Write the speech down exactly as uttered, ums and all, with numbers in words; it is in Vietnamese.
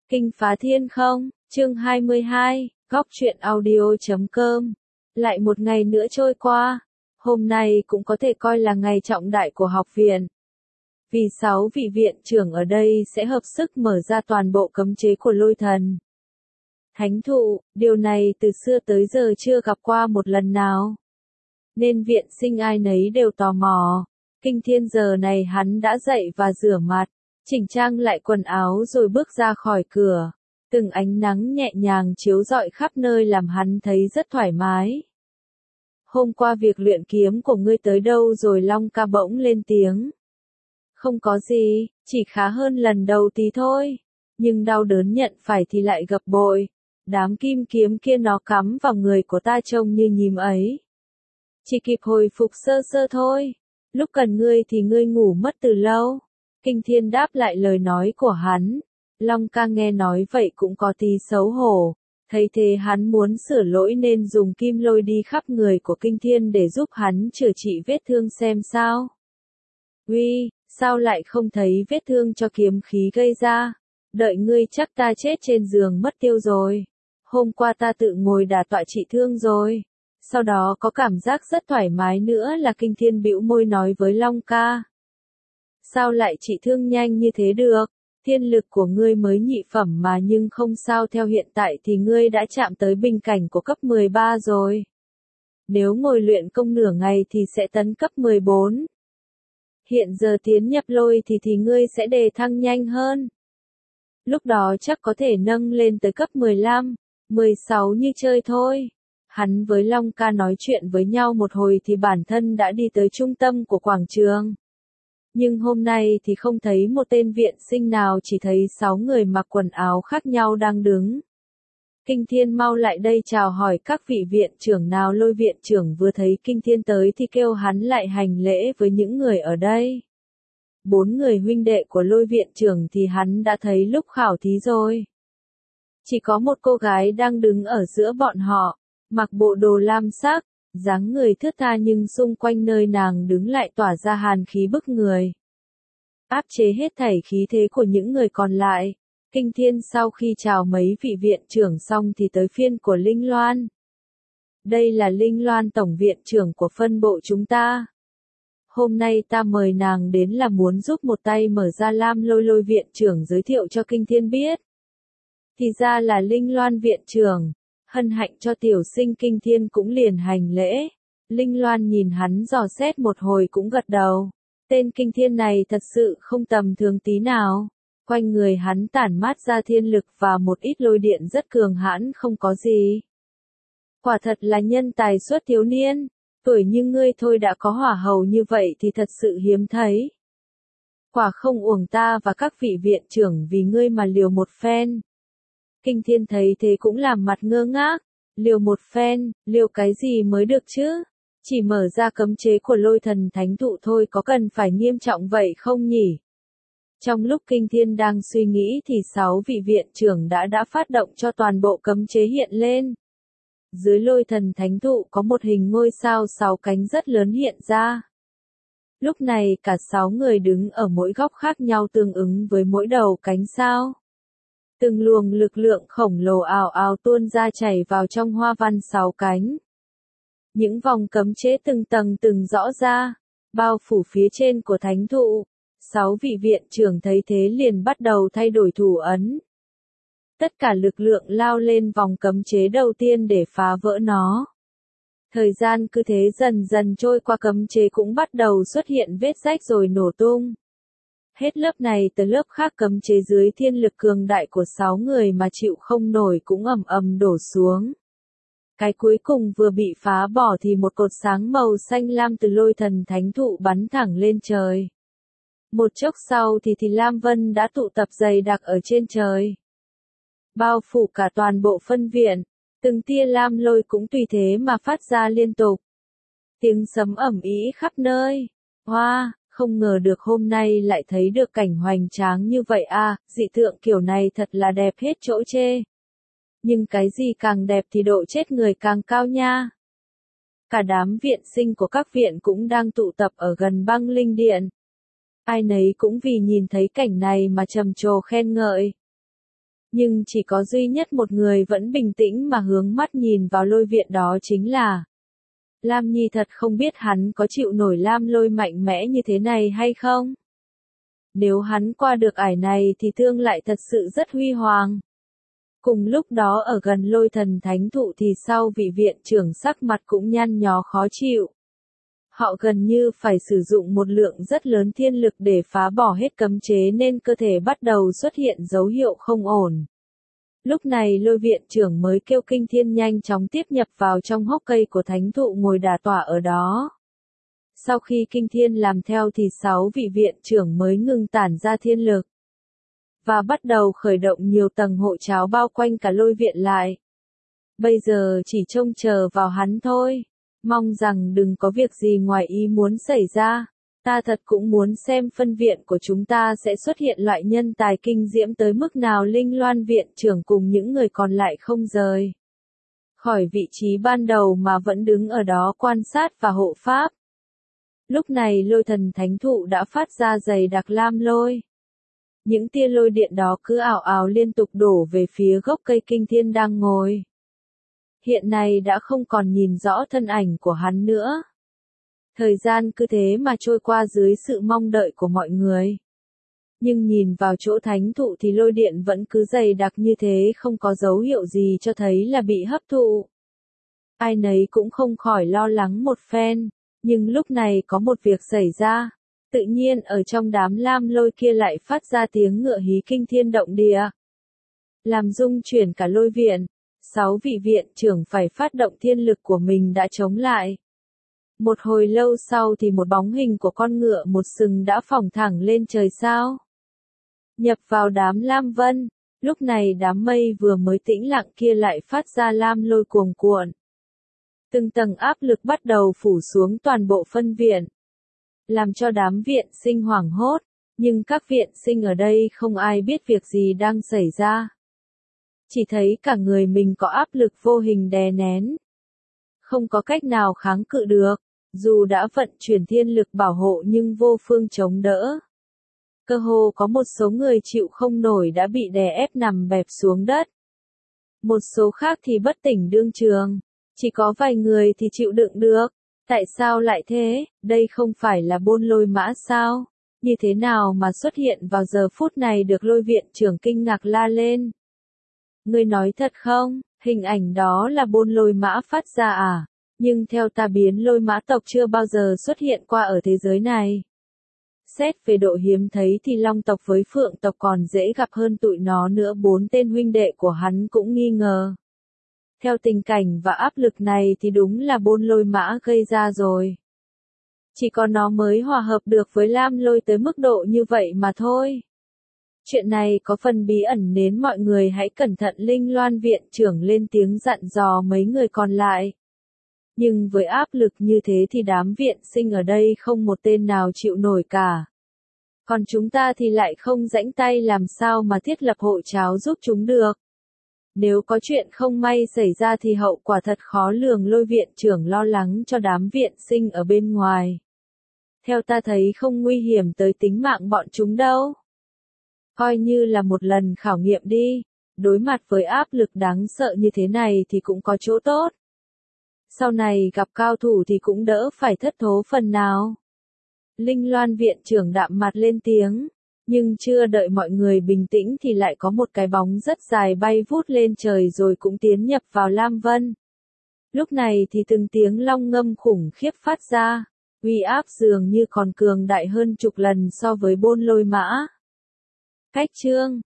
Kinh phá thiên không, chương hai mươi hai, góc truyện audio chấm com. Lại một ngày nữa trôi qua, hôm nay cũng có thể coi là ngày trọng đại của học viện. Vì sáu vị viện trưởng ở đây sẽ hợp sức mở ra toàn bộ cấm chế của lôi thần. Thánh thụ, điều này từ xưa tới giờ chưa gặp qua một lần nào. Nên viện sinh ai nấy đều tò mò. Kinh Thiên giờ này hắn đã dậy và rửa mặt, chỉnh trang lại quần áo rồi bước ra khỏi cửa. Từng ánh nắng nhẹ nhàng chiếu rọi khắp nơi làm hắn thấy rất thoải mái. Hôm qua việc luyện kiếm của ngươi tới đâu rồi? Long ca bỗng lên tiếng. Không có gì, chỉ khá hơn lần đầu tí thôi. Nhưng đau đớn nhận phải thì lại gấp bội. Đám kim kiếm kia nó cắm vào người của ta trông như nhím ấy. Chỉ kịp hồi phục sơ sơ thôi. Lúc cần ngươi thì ngươi ngủ mất từ lâu. Kinh Thiên đáp lại lời nói của hắn. Long ca nghe nói vậy cũng có tí xấu hổ. Thấy thế hắn muốn sửa lỗi nên dùng kim lôi đi khắp người của Kinh Thiên để giúp hắn chữa trị vết thương xem sao. Uy, sao lại không thấy vết thương cho kiếm khí gây ra? Đợi ngươi chắc ta chết trên giường mất tiêu rồi. Hôm qua ta tự ngồi đả tọa trị thương rồi. Sau đó có cảm giác rất thoải mái nữa là Kinh Thiên bĩu môi nói với Long ca. Sao lại trị thương nhanh như thế được? Thiên lực của ngươi mới nhị phẩm mà nhưng không sao, theo hiện tại thì ngươi đã chạm tới bình cảnh của cấp mười ba rồi. Nếu ngồi luyện công nửa ngày thì sẽ tấn cấp mười bốn. Hiện giờ tiến nhập lôi thì thì ngươi sẽ đề thăng nhanh hơn. Lúc đó chắc có thể nâng lên tới cấp mười lăm, mười sáu như chơi thôi. Hắn với Long ca nói chuyện với nhau một hồi thì bản thân đã đi tới trung tâm của quảng trường. Nhưng hôm nay thì không thấy một tên viện sinh nào, chỉ thấy sáu người mặc quần áo khác nhau đang đứng. Kinh Thiên mau lại đây chào hỏi các vị viện trưởng nào. Lôi viện trưởng vừa thấy Kinh Thiên tới thì kêu hắn lại hành lễ với những người ở đây. Bốn người huynh đệ của lôi viện trưởng thì hắn đã thấy lúc khảo thí rồi. Chỉ có một cô gái đang đứng ở giữa bọn họ, mặc bộ đồ lam sắc, dáng người thướt tha nhưng xung quanh nơi nàng đứng lại tỏa ra hàn khí bức người. Áp chế hết thảy khí thế của những người còn lại. Kinh Thiên sau khi chào mấy vị viện trưởng xong thì tới phiên của Linh Loan. Đây là Linh Loan tổng viện trưởng của phân bộ chúng ta. Hôm nay ta mời nàng đến là muốn giúp một tay mở ra. Lam Lôi Lôi viện trưởng giới thiệu cho Kinh Thiên biết. Thì ra là Linh Loan viện trưởng. Hân hạnh cho tiểu sinh. Kinh Thiên cũng liền hành lễ. Linh Loan nhìn hắn dò xét một hồi cũng gật đầu. Tên Kinh Thiên này thật sự không tầm thường tí nào. Quanh người hắn tản mát ra thiên lực và một ít lôi điện rất cường hãn không có gì. Quả thật là nhân tài xuất thiếu niên. Tuổi như ngươi thôi đã có hỏa hầu như vậy thì thật sự hiếm thấy. Quả không uổng ta và các vị viện trưởng vì ngươi mà liều một phen. Kinh Thiên thấy thế cũng làm mặt ngơ ngác. Liều một phen, liều cái gì mới được chứ? Chỉ mở ra cấm chế của lôi thần thánh thụ thôi, có cần phải nghiêm trọng vậy không nhỉ? Trong lúc Kinh Thiên đang suy nghĩ thì sáu vị viện trưởng đã đã phát động cho toàn bộ cấm chế hiện lên. Dưới lôi thần thánh thụ có một hình ngôi sao sáu cánh rất lớn hiện ra. Lúc này cả sáu người đứng ở mỗi góc khác nhau tương ứng với mỗi đầu cánh sao. Từng luồng lực lượng khổng lồ ào ào tuôn ra chảy vào trong hoa văn sáu cánh. Những vòng cấm chế từng tầng từng rõ ra, bao phủ phía trên của thánh thụ. Sáu vị viện trưởng thấy thế liền bắt đầu thay đổi thủ ấn. Tất cả lực lượng lao lên vòng cấm chế đầu tiên để phá vỡ nó. Thời gian cứ thế dần dần trôi qua, cấm chế cũng bắt đầu xuất hiện vết rách rồi nổ tung. Hết lớp này tới lớp khác, cấm chế dưới thiên lực cường đại của sáu người mà chịu không nổi cũng ầm ầm đổ xuống. Cái cuối cùng vừa bị phá bỏ thì một cột sáng màu xanh lam từ lôi thần thánh thụ bắn thẳng lên trời. Một chốc sau thì thì lam vân đã tụ tập dày đặc ở trên trời. Bao phủ cả toàn bộ phân viện, từng tia lam lôi cũng tùy thế mà phát ra liên tục. Tiếng sấm ầm ĩ khắp nơi. Hoa, không ngờ được hôm nay lại thấy được cảnh hoành tráng như vậy à, dị tượng kiểu này thật là đẹp hết chỗ chê. Nhưng cái gì càng đẹp thì độ chết người càng cao nha. Cả đám viện sinh của các viện cũng đang tụ tập ở gần băng linh điện. Ai nấy cũng vì nhìn thấy cảnh này mà trầm trồ khen ngợi. Nhưng chỉ có duy nhất một người vẫn bình tĩnh mà hướng mắt nhìn vào lôi viện, đó chính là Lam Nhi. Thật không biết hắn có chịu nổi lam lôi mạnh mẽ như thế này hay không? Nếu hắn qua được ải này thì tương lại thật sự rất huy hoàng. Cùng lúc đó ở gần lôi thần thánh thụ thì sau vị viện trưởng sắc mặt cũng nhăn nhó khó chịu. Họ gần như phải sử dụng một lượng rất lớn thiên lực để phá bỏ hết cấm chế nên cơ thể bắt đầu xuất hiện dấu hiệu không ổn. Lúc này lôi viện trưởng mới kêu Kinh Thiên nhanh chóng tiếp nhập vào trong hốc cây của thánh thụ ngồi đả tọa ở đó. Sau khi Kinh Thiên làm theo thì sáu vị viện trưởng mới ngừng tản ra thiên lực. Và bắt đầu khởi động nhiều tầng hộ cháo bao quanh cả lôi viện lại. Bây giờ chỉ trông chờ vào hắn thôi. Mong rằng đừng có việc gì ngoài ý muốn xảy ra. Ta thật cũng muốn xem phân viện của chúng ta sẽ xuất hiện loại nhân tài kinh diễm tới mức nào. Linh Loan viện trưởng cùng những người còn lại không rời khỏi vị trí ban đầu mà vẫn đứng ở đó quan sát và hộ pháp. Lúc này lôi thần thánh thụ đã phát ra dày đặc lam lôi. Những tia lôi điện đó cứ ảo ảo liên tục đổ về phía gốc cây Kinh Thiên đang ngồi. Hiện nay đã không còn nhìn rõ thân ảnh của hắn nữa. Thời gian cứ thế mà trôi qua dưới sự mong đợi của mọi người. Nhưng nhìn vào chỗ thánh thụ thì lôi điện vẫn cứ dày đặc như thế, không có dấu hiệu gì cho thấy là bị hấp thụ. Ai nấy cũng không khỏi lo lắng một phen, nhưng lúc này có một việc xảy ra. Tự nhiên ở trong đám lam lôi kia lại phát ra tiếng ngựa hí kinh thiên động địa. Làm rung chuyển cả lôi viện, sáu vị viện trưởng phải phát động thiên lực của mình đã chống lại. Một hồi lâu sau thì một bóng hình của con ngựa một sừng đã phóng thẳng lên trời sao. Nhập vào đám lam vân, lúc này đám mây vừa mới tĩnh lặng kia lại phát ra lam lôi cuồng cuộn. Từng tầng áp lực bắt đầu phủ xuống toàn bộ phân viện, làm cho đám viện sinh hoảng hốt, nhưng các viện sinh ở đây không ai biết việc gì đang xảy ra. Chỉ thấy cả người mình có áp lực vô hình đè nén. Không có cách nào kháng cự được, dù đã vận chuyển thiên lực bảo hộ nhưng vô phương chống đỡ. Cơ hồ có một số người chịu không nổi đã bị đè ép nằm bẹp xuống đất. Một số khác thì bất tỉnh đương trường, chỉ có vài người thì chịu đựng được. Tại sao lại thế? Đây không phải là Bôn Lôi Mã sao? Như thế nào mà xuất hiện vào giờ phút này? Được lôi viện trưởng kinh ngạc la lên. Ngươi nói thật không? Hình ảnh đó là Bôn Lôi Mã phát ra à? Nhưng theo ta biến lôi mã tộc chưa bao giờ xuất hiện qua ở thế giới này. Xét về độ hiếm thấy thì long tộc với phượng tộc còn dễ gặp hơn tụi nó nữa. Bốn tên huynh đệ của hắn cũng nghi ngờ. Theo tình cảnh và áp lực này thì đúng là Bôn Lôi Mã gây ra rồi. Chỉ có nó mới hòa hợp được với lam lôi tới mức độ như vậy mà thôi. Chuyện này có phần bí ẩn nên mọi người hãy cẩn thận. Linh Loan viện trưởng lên tiếng dặn dò mấy người còn lại. Nhưng với áp lực như thế thì đám viện sinh ở đây không một tên nào chịu nổi cả. Còn chúng ta thì lại không rãnh tay làm sao mà thiết lập hộ cháo giúp chúng được. Nếu có chuyện không may xảy ra thì hậu quả thật khó lường. Lôi viện trưởng lo lắng cho đám viện sinh ở bên ngoài. Theo ta thấy không nguy hiểm tới tính mạng bọn chúng đâu. Coi như là một lần khảo nghiệm đi. Đối mặt với áp lực đáng sợ như thế này thì cũng có chỗ tốt. Sau này gặp cao thủ thì cũng đỡ phải thất thố phần nào. Linh Loan viện trưởng đạm mặt lên tiếng. Nhưng chưa đợi mọi người bình tĩnh thì lại có một cái bóng rất dài bay vút lên trời rồi cũng tiến nhập vào Lam Vân. Lúc này thì từng tiếng long ngâm khủng khiếp phát ra. Uy áp dường như còn cường đại hơn chục lần so với Bôn Lôi Mã. Cách chương